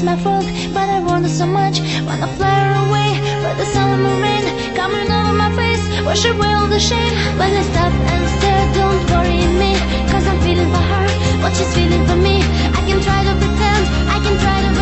it's my fault, but I want her so much. Wanna fly her away, but the summer rain coming over my face, wash away all the shame. When I stop and stare, don't worry me, cause I'm feeling for her what she's feeling for me. I can try to pretend, I can try to